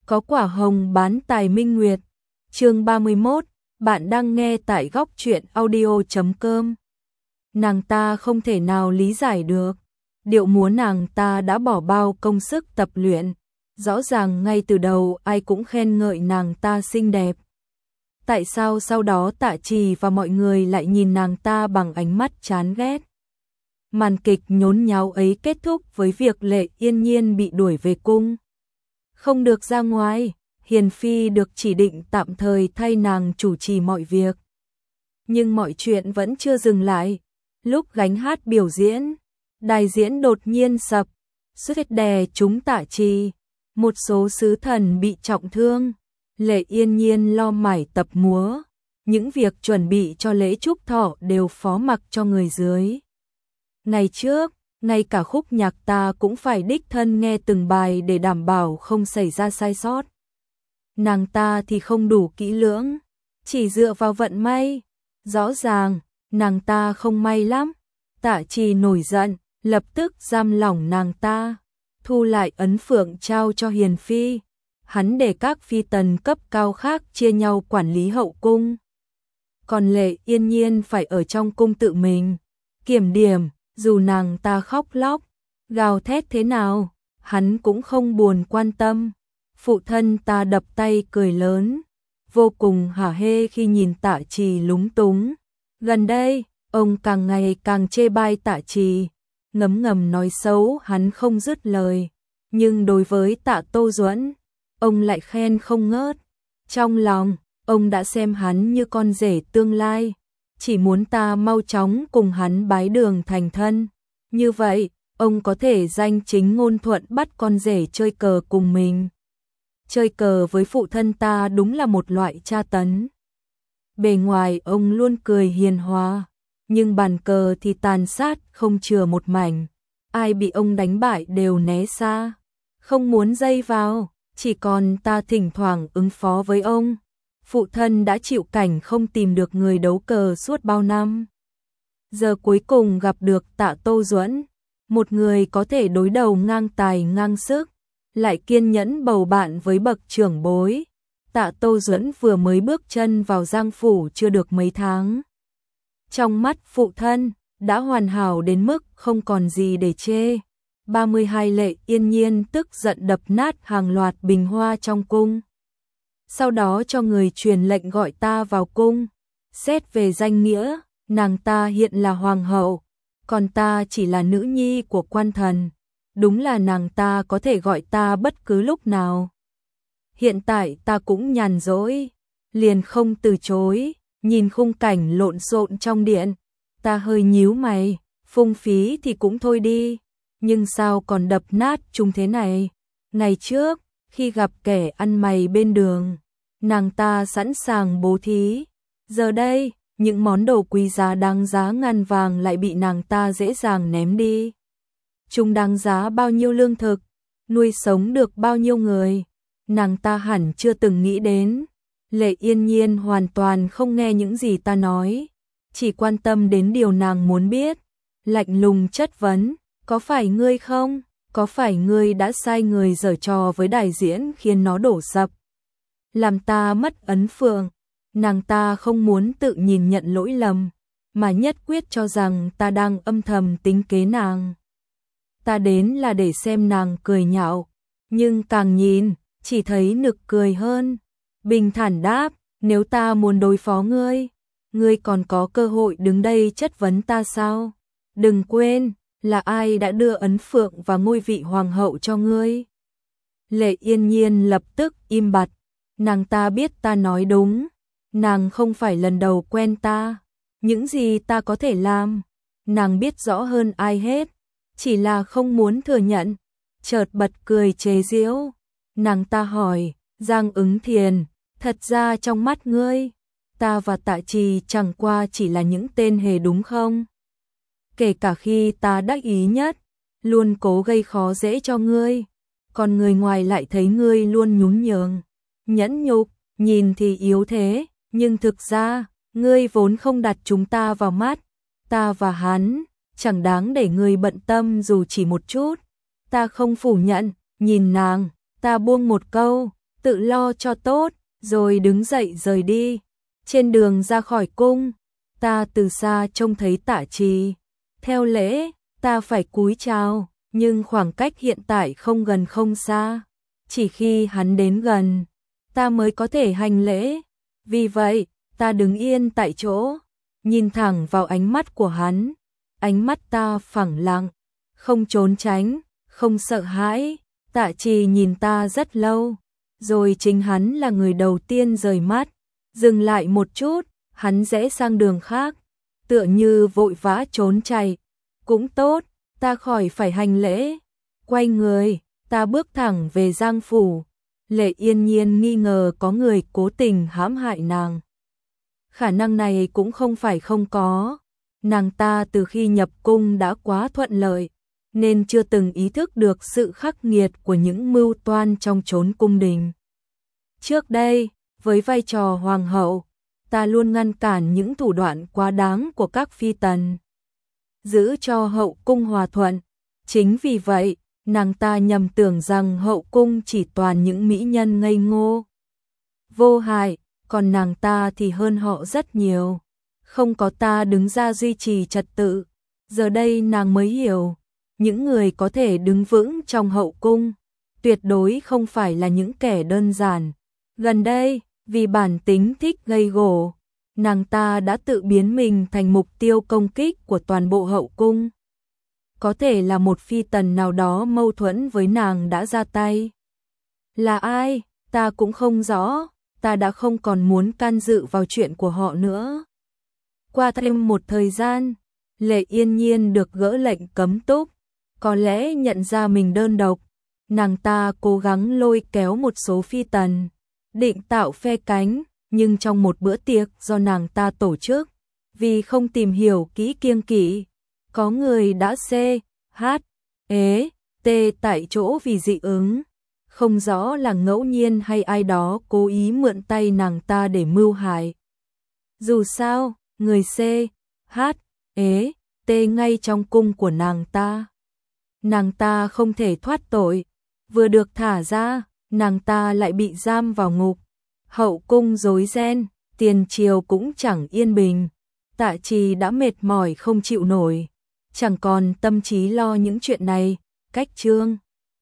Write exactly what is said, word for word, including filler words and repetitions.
Có quả hồng bán tài minh nguyệt. Chương ba mươi mốt, bạn đang nghe tại góc truyện audio chấm com. Nàng ta không thể nào lý giải được, điệu múa nàng ta đã bỏ bao công sức tập luyện, rõ ràng ngay từ đầu ai cũng khen ngợi nàng ta xinh đẹp. Tại sao sau đó Tạ Trì và mọi người lại nhìn nàng ta bằng ánh mắt chán ghét? Màn kịch nhốn nháo ấy kết thúc với việc Lệ Yên Nhiên bị đuổi về cung. Không được ra ngoài, Hiền Phi được chỉ định tạm thời thay nàng chủ trì mọi việc. Nhưng mọi chuyện vẫn chưa dừng lại. Lúc gánh hát biểu diễn, đài diễn đột nhiên sập, suýt đè trúng Tạ Trì. Một số sứ thần bị trọng thương. Lệ Yên Nhiên lo mải tập múa, những việc chuẩn bị cho lễ chúc thọ đều phó mặc cho người dưới. Ngày trước, ngay cả khúc nhạc ta cũng phải đích thân nghe từng bài để đảm bảo không xảy ra sai sót. Nàng ta thì không đủ kỹ lưỡng, chỉ dựa vào vận may. Rõ ràng, nàng ta không may lắm. Tạ Trì nổi giận, lập tức giam lỏng nàng ta, thu lại ấn phượng trao cho Hiền Phi. Hắn để các phi tần cấp cao khác chia nhau quản lý hậu cung. Còn Lệ Yên Nhiên phải ở trong cung tự mình kiểm điểm, dù nàng ta khóc lóc, gào thét thế nào, hắn cũng không buồn quan tâm. Phụ thân ta đập tay cười lớn, vô cùng hả hê khi nhìn Tạ Trì lúng túng. Gần đây, ông càng ngày càng chê bai Tạ Trì, ngấm ngầm nói xấu hắn không dứt lời. Nhưng đối với Tạ Tô Duẫn, ông lại khen không ngớt. Trong lòng, ông đã xem hắn như con rể tương lai, chỉ muốn ta mau chóng cùng hắn bái đường thành thân. Như vậy, ông có thể danh chính ngôn thuận bắt con rể chơi cờ cùng mình. Chơi cờ với phụ thân ta đúng là một loại tra tấn. Bề ngoài ông luôn cười hiền hòa, nhưng bàn cờ thì tàn sát không chừa một mảnh. Ai bị ông đánh bại đều né xa, không muốn dây vào. Chỉ còn ta thỉnh thoảng ứng phó với ông. Phụ thân đã chịu cảnh không tìm được người đấu cờ suốt bao năm. Giờ cuối cùng gặp được Tạ Tô Duẫn, một người có thể đối đầu ngang tài ngang sức, lại kiên nhẫn bầu bạn với bậc trưởng bối. Tạ Tô Duẫn vừa mới bước chân vào Giang phủ chưa được mấy tháng. Trong mắt phụ thân, đã hoàn hảo đến mức không còn gì để chê. ba mươi hai Lệ Yên Nhiên tức giận đập nát hàng loạt bình hoa trong cung. Sau đó cho người truyền lệnh gọi ta vào cung. Xét về danh nghĩa, nàng ta hiện là hoàng hậu, còn ta chỉ là nữ nhi của quan thần. Đúng là nàng ta có thể gọi ta bất cứ lúc nào. Hiện tại ta cũng nhàn rỗi, liền không từ chối. Nhìn khung cảnh lộn xộn trong điện, ta hơi nhíu mày, phung phí thì cũng thôi đi. Nhưng sao còn đập nát chúng thế này? Ngày trước, khi gặp kẻ ăn mày bên đường, nàng ta sẵn sàng bố thí. Giờ đây, những món đồ quý giá đáng giá ngàn vàng lại bị nàng ta dễ dàng ném đi. Chúng đáng giá bao nhiêu lương thực, nuôi sống được bao nhiêu người, nàng ta hẳn chưa từng nghĩ đến. Lệ Yên Nhiên hoàn toàn không nghe những gì ta nói, chỉ quan tâm đến điều nàng muốn biết. Lạnh lùng chất vấn. Có phải ngươi không? Có phải ngươi đã sai người giở trò với đài diễn khiến nó đổ sập, làm ta mất ấn phượng? Nàng ta không muốn tự nhìn nhận lỗi lầm, mà nhất quyết cho rằng ta đang âm thầm tính kế nàng. Ta đến là để xem nàng cười nhạo, nhưng càng nhìn, chỉ thấy nực cười hơn. Bình thản đáp, nếu ta muốn đối phó ngươi, ngươi còn có cơ hội đứng đây chất vấn ta sao? Đừng quên, là ai đã đưa ấn phượng và ngôi vị hoàng hậu cho ngươi? Lệ Yên Nhiên lập tức im bặt. Nàng ta biết ta nói đúng, nàng không phải lần đầu quen ta. Những gì ta có thể làm, nàng biết rõ hơn ai hết, chỉ là không muốn thừa nhận. Chợt bật cười chế giễu. Nàng ta hỏi, Giang Ứng Thiền, thật ra trong mắt ngươi, ta và Tạ Trì chẳng qua chỉ là những tên hề đúng không? Kể cả khi ta đắc ý nhất, luôn cố gây khó dễ cho ngươi, còn người ngoài lại thấy ngươi luôn nhún nhường, nhẫn nhục, nhìn thì yếu thế, nhưng thực ra, ngươi vốn không đặt chúng ta vào mắt. Ta và hắn, chẳng đáng để ngươi bận tâm dù chỉ một chút. Ta không phủ nhận, nhìn nàng, ta buông một câu, tự lo cho tốt, rồi đứng dậy rời đi. Trên đường ra khỏi cung, ta từ xa trông thấy Tạ Trì. Theo lễ, ta phải cúi chào, nhưng khoảng cách hiện tại không gần không xa. Chỉ khi hắn đến gần, ta mới có thể hành lễ. Vì vậy, ta đứng yên tại chỗ, nhìn thẳng vào ánh mắt của hắn. Ánh mắt ta phẳng lặng, không trốn tránh, không sợ hãi. Tạ Trì nhìn ta rất lâu, rồi chính hắn là người đầu tiên rời mắt. Dừng lại một chút, hắn rẽ sang đường khác, tựa như vội vã trốn chạy. Cũng tốt, ta khỏi phải hành lễ. Quay người, ta bước thẳng về Giang phủ. Lệ Yên Nhiên nghi ngờ có người cố tình hãm hại nàng. Khả năng này cũng không phải không có. Nàng ta từ khi nhập cung đã quá thuận lợi, nên chưa từng ý thức được sự khắc nghiệt của những mưu toan trong chốn cung đình. Trước đây, với vai trò hoàng hậu, ta luôn ngăn cản những thủ đoạn quá đáng của các phi tần, giữ cho hậu cung hòa thuận. Chính vì vậy, nàng ta nhầm tưởng rằng hậu cung chỉ toàn những mỹ nhân ngây ngô, vô hại, còn nàng ta thì hơn họ rất nhiều. Không có ta đứng ra duy trì trật tự, giờ đây nàng mới hiểu, những người có thể đứng vững trong hậu cung, tuyệt đối không phải là những kẻ đơn giản. Gần đây, vì bản tính thích gây gổ, nàng ta đã tự biến mình thành mục tiêu công kích của toàn bộ hậu cung. Có thể là một phi tần nào đó mâu thuẫn với nàng đã ra tay. Là ai, ta cũng không rõ, ta đã không còn muốn can dự vào chuyện của họ nữa. Qua thêm một thời gian, Lệ Yên Nhiên được gỡ lệnh cấm túc. Có lẽ nhận ra mình đơn độc, nàng ta cố gắng lôi kéo một số phi tần, định tạo phe cánh, nhưng trong một bữa tiệc do nàng ta tổ chức, vì không tìm hiểu kỹ kiêng kỵ, có người đã xê, hát, ế, tê tại chỗ vì dị ứng. Không rõ là ngẫu nhiên hay ai đó cố ý mượn tay nàng ta để mưu hại. Dù sao, người xê, hát, ế, tê ngay trong cung của nàng ta. Nàng ta không thể thoát tội, vừa được thả ra, nàng ta lại bị giam vào ngục. Hậu cung rối ren, tiền triều cũng chẳng yên bình. Tạ Trì đã mệt mỏi không chịu nổi, chẳng còn tâm trí lo những chuyện này. Cách chương